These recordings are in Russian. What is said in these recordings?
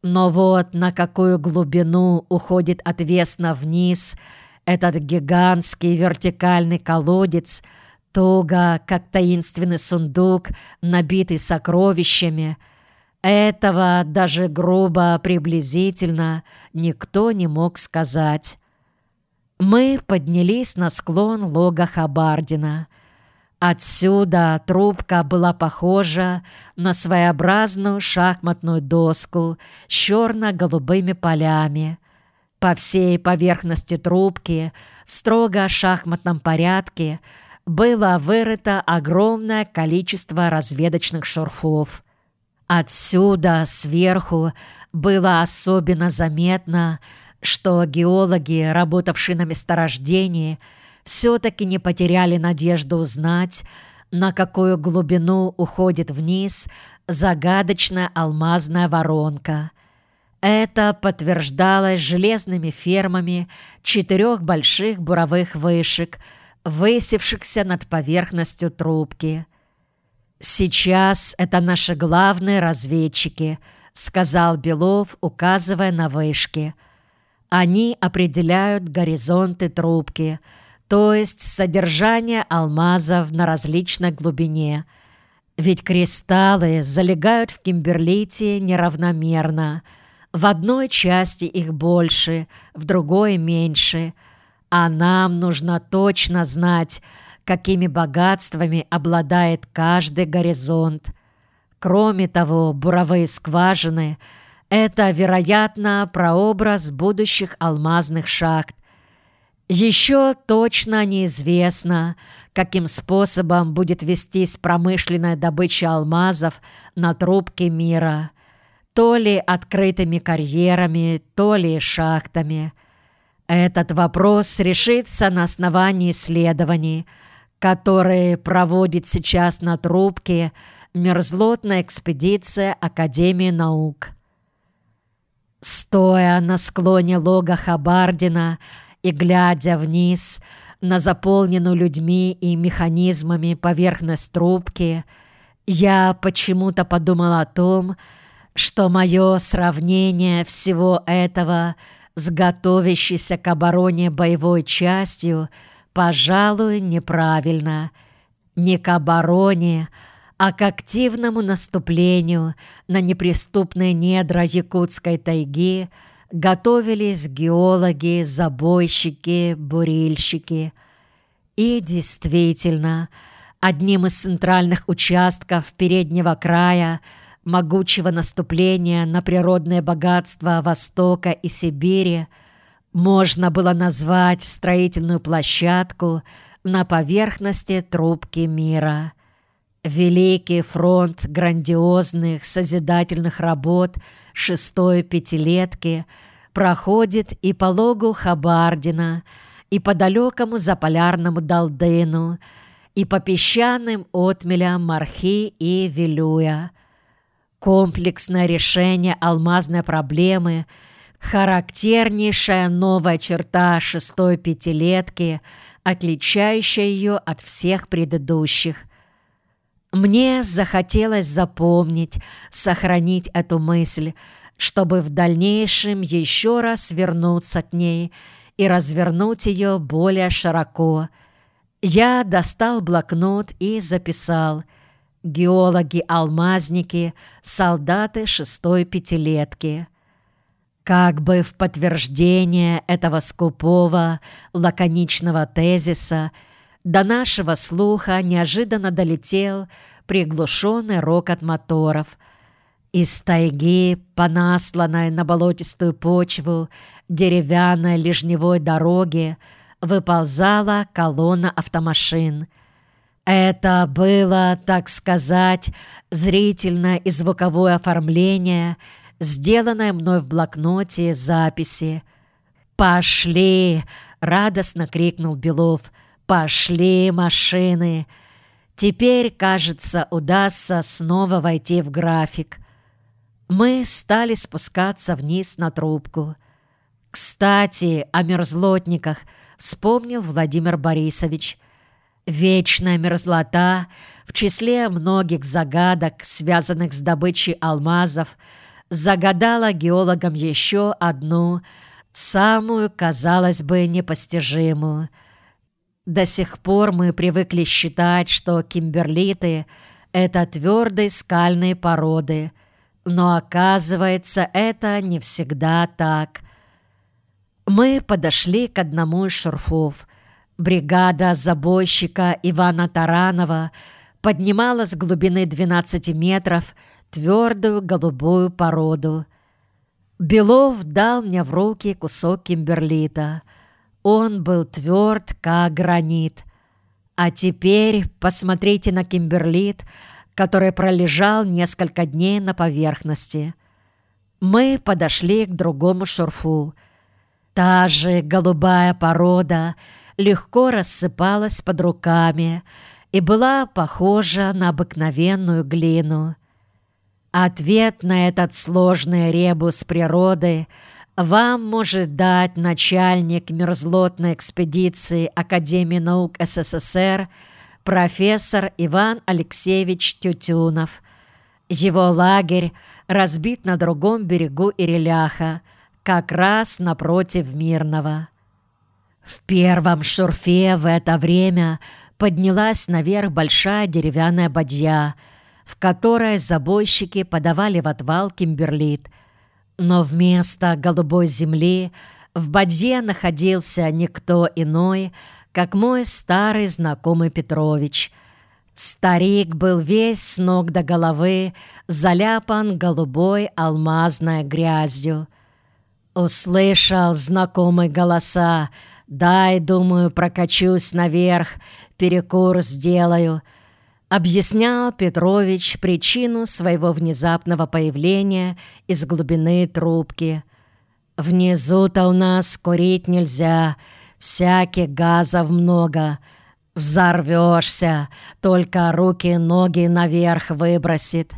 Но вот на какую глубину уходит отвесно вниз этот гигантский вертикальный колодец, туго, как таинственный сундук, набитый сокровищами, этого даже грубо приблизительно никто не мог сказать. Мы поднялись на склон лога Хабардина. Отсюда трубка была похожа на своеобразную шахматную доску с черно-голубыми полями. По всей поверхности трубки в строго шахматном порядке было вырыто огромное количество разведочных шурфов. Отсюда, сверху, было особенно заметно, что геологи, работавшие на месторождении, все-таки не потеряли надежду узнать, на какую глубину уходит вниз загадочная алмазная воронка. Это подтверждалось железными фермами 4 больших буровых вышек, высевшихся над поверхностью трубки. «Сейчас это наши главные разведчики», — сказал Белов, указывая на вышки. «Они определяют горизонты трубки, то есть содержание алмазов на различной глубине. Ведь кристаллы залегают в кимберлите неравномерно. В одной части их больше, в другой меньше. А нам нужно точно знать, какими богатствами обладает каждый горизонт. Кроме того, буровые скважины — это, вероятно, прообраз будущих алмазных шахт. Еще точно неизвестно, каким способом будет вестись промышленная добыча алмазов на трубке мира. То ли открытыми карьерами, то ли шахтами. Этот вопрос решится на основании исследований, которые проводит сейчас на трубке мерзлотная экспедиция Академии наук. Стоя на склоне лога Хабардина и глядя вниз на заполненную людьми и механизмами поверхность трубки, я почему-то подумал о том, что мое сравнение всего этого с готовящейся к обороне боевой частью, пожалуй, неправильно. Не к обороне, а к активному наступлению на неприступные недра якутской тайги готовились геологи, забойщики, бурильщики. И действительно, одним из центральных участков переднего края могучего наступления на природные богатства Востока и Сибири можно было назвать строительную площадку на поверхности трубки мира. Великий фронт грандиозных созидательных работ шестой пятилетки проходит и по логу Хабардина, и по далекому заполярному Далдыну, и по песчаным отмелям Мархи и Вилюя. Комплексное решение алмазной проблемы — характернейшая новая черта шестой пятилетки, отличающая ее от всех предыдущих. Мне захотелось запомнить, сохранить эту мысль, чтобы в дальнейшем еще раз вернуться к ней и развернуть ее более широко. Я достал блокнот и записал: «Геологи-алмазники, солдаты шестой пятилетки». Как бы в подтверждение этого скупого, лаконичного тезиса до нашего слуха неожиданно долетел приглушенный рокот моторов. Из тайги, понасланной на болотистую почву деревянной лежневой дороги, выползала колонна автомашин. Это было, так сказать, зрительное и звуковое оформление, сделанное мной в блокноте записи. «Пошли!» — радостно крикнул Белов. «Пошли, машины!» Теперь, кажется, удастся снова войти в график. Мы стали спускаться вниз на трубку. «Кстати, о мерзлотниках», — вспомнил Владимир Борисович. Вечная мерзлота в числе многих загадок, связанных с добычей алмазов, загадала геологам еще одну, самую, казалось бы, непостижимую. До сих пор мы привыкли считать, что кимберлиты — это твердые скальные породы, но оказывается, это не всегда так. Мы подошли к одному из шурфов. Бригада забойщика Ивана Таранова поднимала с глубины 12 метров твердую голубую породу. Белов дал мне в руки кусок кимберлита. Он был тверд, как гранит. А теперь посмотрите на кимберлит, который пролежал несколько дней на поверхности. Мы подошли к другому шурфу. Та же голубая порода легко рассыпалась под руками и была похожа на обыкновенную глину. Ответ на этот сложный ребус природы вам может дать начальник мерзлотной экспедиции Академии наук СССР профессор Иван Алексеевич Тютюнов. Его лагерь разбит на другом берегу Иреляха, как раз напротив Мирного. В первом шурфе в это время поднялась наверх большая деревянная бадья, в которой забойщики подавали в отвал кимберлит. Но вместо голубой земли в бадье находился никто иной, как мой старый знакомый Петрович. Старик был весь с ног до головы заляпан голубой алмазной грязью. Услышал знакомые голоса: «Дай, думаю, прокачусь наверх, перекур сделаю», — объяснял Петрович причину своего внезапного появления из глубины трубки. «Внизу-то у нас курить нельзя, всяких газов много. Взорвешься, только руки-ноги наверх выбросит».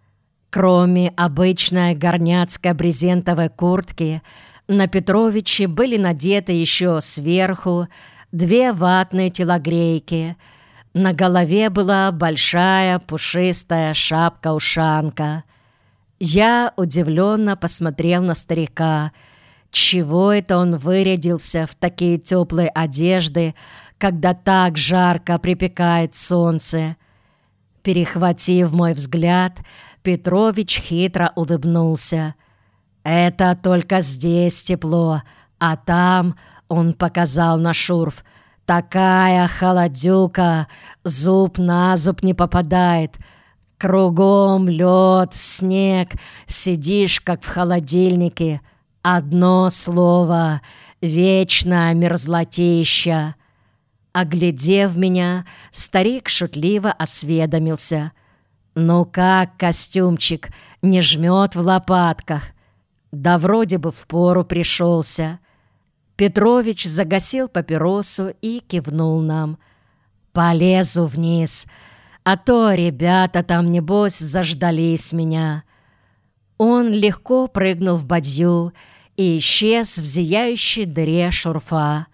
Кроме обычной горняцкой брезентовой куртки, на Петровиче были надеты еще сверху 2 ватные телогрейки. На голове была большая пушистая шапка-ушанка. Я удивленно посмотрел на старика. Чего это он вырядился в такие теплые одежды, когда так жарко припекает солнце? Перехватив мой взгляд, Петрович хитро улыбнулся. «Это только здесь тепло, а там, — он показал на шурф, — такая холодюка, зуб на зуб не попадает. Кругом лед, снег, сидишь, как в холодильнике. Одно слово — вечная мерзлотища». Оглядев меня, старик шутливо осведомился: «Ну как, костюмчик, не жмет в лопатках?» «Да вроде бы впору пришелся». Петрович загасил папиросу и кивнул нам. «Полезу вниз, а то ребята там, небось, заждались меня». Он легко прыгнул в бадью и исчез в зияющей дыре шурфа.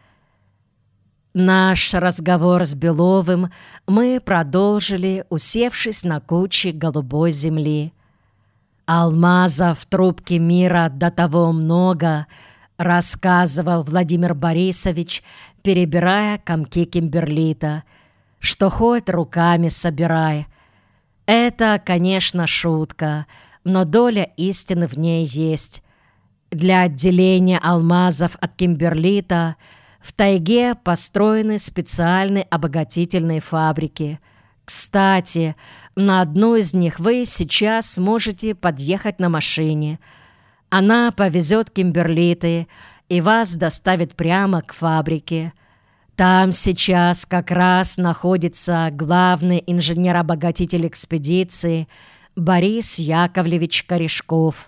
Наш разговор с Беловым мы продолжили, усевшись на куче голубой земли. «Алмазов в трубке мира до того много», — рассказывал Владимир Борисович, перебирая комки кимберлита, «что хоть руками собирай». Это, конечно, шутка, но доля истины в ней есть. Для отделения алмазов от кимберлита в тайге построены специальные обогатительные фабрики. Кстати, на одну из них вы сейчас сможете подъехать на машине. Она повезет кимберлиты и вас доставит прямо к фабрике. Там сейчас как раз находится главный инженер-обогатитель экспедиции Борис Яковлевич Корешков.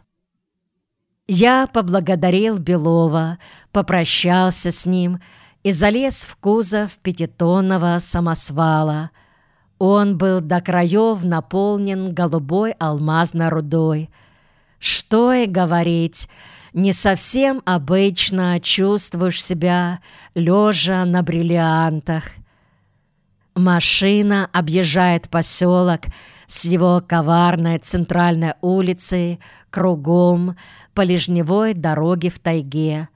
Я поблагодарил Белова, попрощался с ним и залез в кузов 5-тонного самосвала. Он был до краев наполнен голубой алмазной рудой. Что и говорить, не совсем обычно чувствуешь себя лежа на бриллиантах. Машина объезжает поселок, с его коварной центральной улицы, кругом по лежневой дороге в тайге.